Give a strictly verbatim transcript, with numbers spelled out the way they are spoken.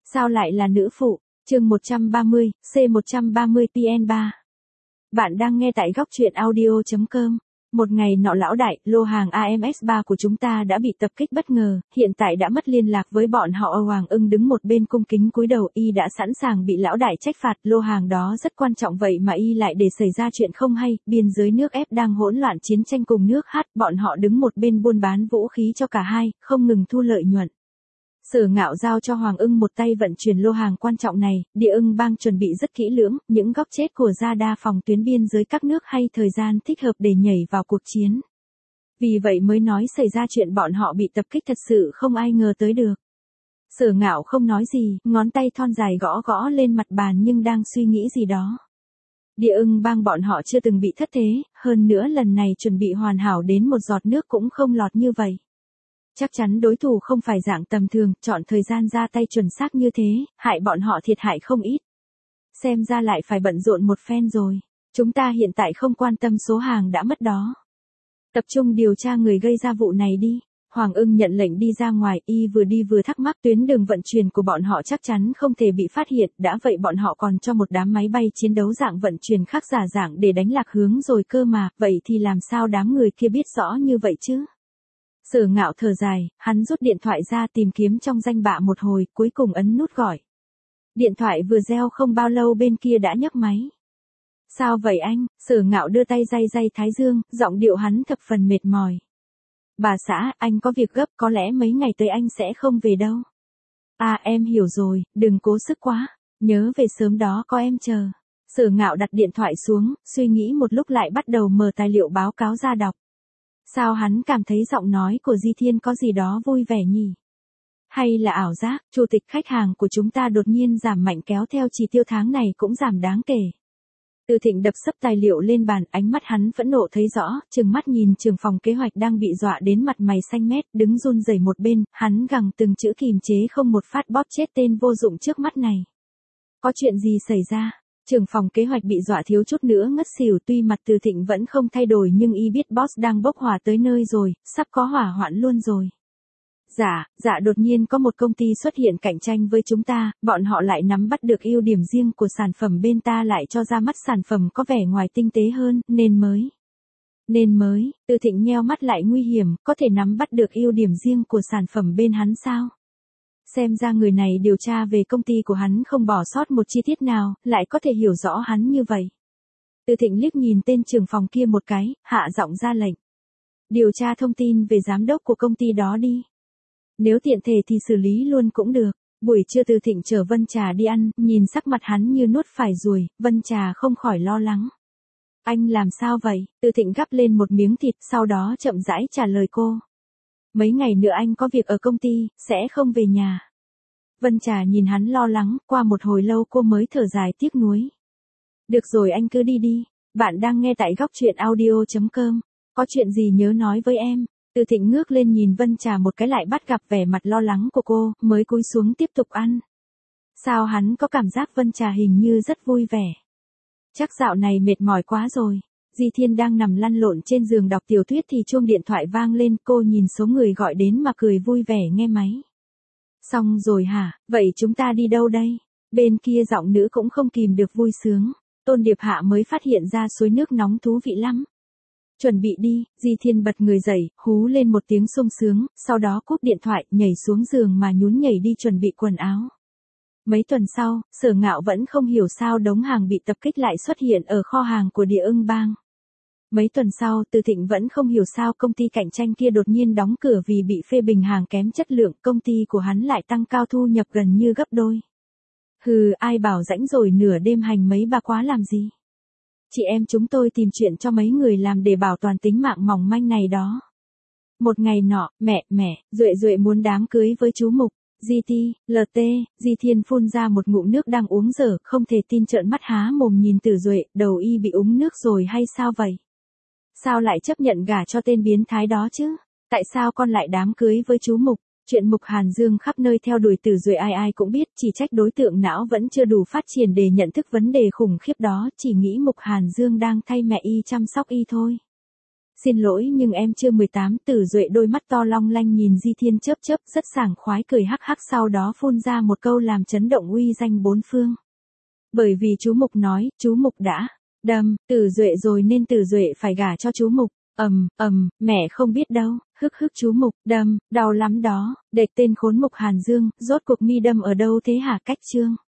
Sao lại là nữ phụ? Chương một trăm ba mươi, C một trăm ba mươi P N ba. Bạn đang nghe tại góc truyện audio chấm com. Một ngày nọ lão đại, lô hàng A M S ba của chúng ta đã bị tập kích bất ngờ, hiện tại đã mất liên lạc với bọn họ. Hoàng Ưng đứng một bên cung kính cúi đầu, y đã sẵn sàng bị lão đại trách phạt, lô hàng đó rất quan trọng vậy mà y lại để xảy ra chuyện không hay, biên giới nước ép đang hỗn loạn chiến tranh cùng nước hát, bọn họ đứng một bên buôn bán vũ khí cho cả hai, không ngừng thu lợi nhuận. Sở Ngạo giao cho Hoàng Ưng một tay vận chuyển lô hàng quan trọng này, Địa Ưng Bang chuẩn bị rất kỹ lưỡng, những góc chết của gia đa phòng tuyến biên giới các nước hay thời gian thích hợp để nhảy vào cuộc chiến. Vì vậy mới nói xảy ra chuyện bọn họ bị tập kích thật sự không ai ngờ tới được. Sở Ngạo không nói gì, ngón tay thon dài gõ gõ lên mặt bàn nhưng đang suy nghĩ gì đó. Địa Ưng Bang bọn họ chưa từng bị thất thế, hơn nữa lần này chuẩn bị hoàn hảo đến một giọt nước cũng không lọt như vậy. Chắc chắn đối thủ không phải dạng tầm thường, chọn thời gian ra tay chuẩn xác như thế, hại bọn họ thiệt hại không ít. Xem ra lại phải bận rộn một phen rồi. Chúng ta hiện tại không quan tâm số hàng đã mất đó. Tập trung điều tra người gây ra vụ này đi. Hoàng Ưng nhận lệnh đi ra ngoài, y vừa đi vừa thắc mắc tuyến đường vận chuyển của bọn họ chắc chắn không thể bị phát hiện, đã vậy bọn họ còn cho một đám máy bay chiến đấu dạng vận chuyển khác giả dạng để đánh lạc hướng rồi cơ mà, vậy thì làm sao đám người kia biết rõ như vậy chứ? Sở Ngạo thở dài, hắn rút điện thoại ra tìm kiếm trong danh bạ một hồi, cuối cùng ấn nút gọi. Điện thoại vừa reo không bao lâu bên kia đã nhấc máy. Sao vậy anh? Sở Ngạo đưa tay day day thái dương, giọng điệu hắn thập phần mệt mỏi. Bà xã, anh có việc gấp, có lẽ mấy ngày tới anh sẽ không về đâu. À em hiểu rồi, đừng cố sức quá, nhớ về sớm đó có em chờ. Sở Ngạo đặt điện thoại xuống, suy nghĩ một lúc lại bắt đầu mở tài liệu báo cáo ra đọc. Sao hắn cảm thấy giọng nói của Di Thiên có gì đó vui vẻ nhỉ? Hay là ảo giác, chủ tịch khách hàng của chúng ta đột nhiên giảm mạnh kéo theo chỉ tiêu tháng này cũng giảm đáng kể. Từ Thịnh đập sấp tài liệu lên bàn, ánh mắt hắn phẫn nộ thấy rõ, trừng mắt nhìn trưởng phòng kế hoạch đang bị dọa đến mặt mày xanh mét, đứng run rẩy một bên, hắn gằn từng chữ kìm chế không một phát bóp chết tên vô dụng trước mắt này. Có chuyện gì xảy ra? Trưởng phòng kế hoạch bị dọa thiếu chút nữa ngất xỉu, tuy mặt Từ Thịnh vẫn không thay đổi nhưng y biết boss đang bốc hỏa tới nơi rồi, sắp có hỏa hoạn luôn rồi. Dạ, dạ đột nhiên có một công ty xuất hiện cạnh tranh với chúng ta, bọn họ lại nắm bắt được ưu điểm riêng của sản phẩm bên ta lại cho ra mắt sản phẩm có vẻ ngoài tinh tế hơn, nên mới. Nên mới, Từ Thịnh nheo mắt lại nguy hiểm, có thể nắm bắt được ưu điểm riêng của sản phẩm bên hắn sao? Xem ra người này điều tra về công ty của hắn không bỏ sót một chi tiết nào, lại có thể hiểu rõ hắn như vậy. Từ Thịnh liếc nhìn tên trưởng phòng kia một cái, hạ giọng ra lệnh. Điều tra thông tin về giám đốc của công ty đó đi. Nếu tiện thể thì xử lý luôn cũng được. Buổi trưa Từ Thịnh chở Vân Trà đi ăn, nhìn sắc mặt hắn như nuốt phải ruồi, Vân Trà không khỏi lo lắng. Anh làm sao vậy? Từ Thịnh gắp lên một miếng thịt, sau đó chậm rãi trả lời cô. Mấy ngày nữa anh có việc ở công ty, sẽ không về nhà. Vân Trà nhìn hắn lo lắng, qua một hồi lâu cô mới thở dài tiếc nuối. Được rồi anh cứ đi đi, bạn đang nghe tại góc truyện audio chấm com, có chuyện gì nhớ nói với em. Từ Thịnh ngước lên nhìn Vân Trà một cái lại bắt gặp vẻ mặt lo lắng của cô, mới cúi xuống tiếp tục ăn. Sao hắn có cảm giác Vân Trà hình như rất vui vẻ. Chắc dạo này mệt mỏi quá rồi. Di Thiên đang nằm lăn lộn trên giường đọc tiểu thuyết thì chuông điện thoại vang lên, cô nhìn số người gọi đến mà cười vui vẻ nghe máy. Xong rồi hả, vậy chúng ta đi đâu đây? Bên kia giọng nữ cũng không kìm được vui sướng. Tôn Điệp Hạ mới phát hiện ra suối nước nóng thú vị lắm. Chuẩn bị đi, Di Thiên bật người dậy, hú lên một tiếng sung sướng, sau đó cúp điện thoại, nhảy xuống giường mà nhún nhảy đi chuẩn bị quần áo. Mấy tuần sau, Sở Ngạo vẫn không hiểu sao đống hàng bị tập kích lại xuất hiện ở kho hàng của Địa Ưng Bang. Mấy tuần sau, Từ Thịnh vẫn không hiểu sao công ty cạnh tranh kia đột nhiên đóng cửa vì bị phê bình hàng kém chất lượng, công ty của hắn lại tăng cao thu nhập gần như gấp đôi. Hừ, ai bảo rãnh rồi nửa đêm hành mấy bà quá làm gì? Chị em chúng tôi tìm chuyện cho mấy người làm để bảo toàn tính mạng mỏng manh này đó. Một ngày nọ, mẹ, mẹ, Duệ Duệ muốn đám cưới với chú Mục. Di Ti, lờ tê, Di Thiên phun ra một ngụm nước đang uống dở, không thể tin trợn mắt há mồm nhìn Từ Duệ, đầu y bị úng nước rồi hay sao vậy? Sao lại chấp nhận gả cho tên biến thái đó chứ? Tại sao con lại đám cưới với chú Mục? Chuyện Mục Hàn Dương khắp nơi theo đuổi Từ Duệ ai ai cũng biết, chỉ trách đối tượng não vẫn chưa đủ phát triển để nhận thức vấn đề khủng khiếp đó, chỉ nghĩ Mục Hàn Dương đang thay mẹ y chăm sóc y thôi. Xin lỗi nhưng em chưa mười tám, Tử Duệ đôi mắt to long lanh nhìn Di Thiên chớp chớp rất sảng khoái cười hắc hắc sau đó phun ra một câu làm chấn động uy danh bốn phương. Bởi vì chú Mục nói, chú Mục đã đâm Tử Duệ rồi nên Tử Duệ phải gả cho chú Mục. Ầm, ầm, mẹ không biết đâu, hức hức chú Mục, đâm, đau lắm đó, đệt tên khốn Mục Hàn Dương, rốt cuộc mi đâm ở đâu thế hả Cách Trương?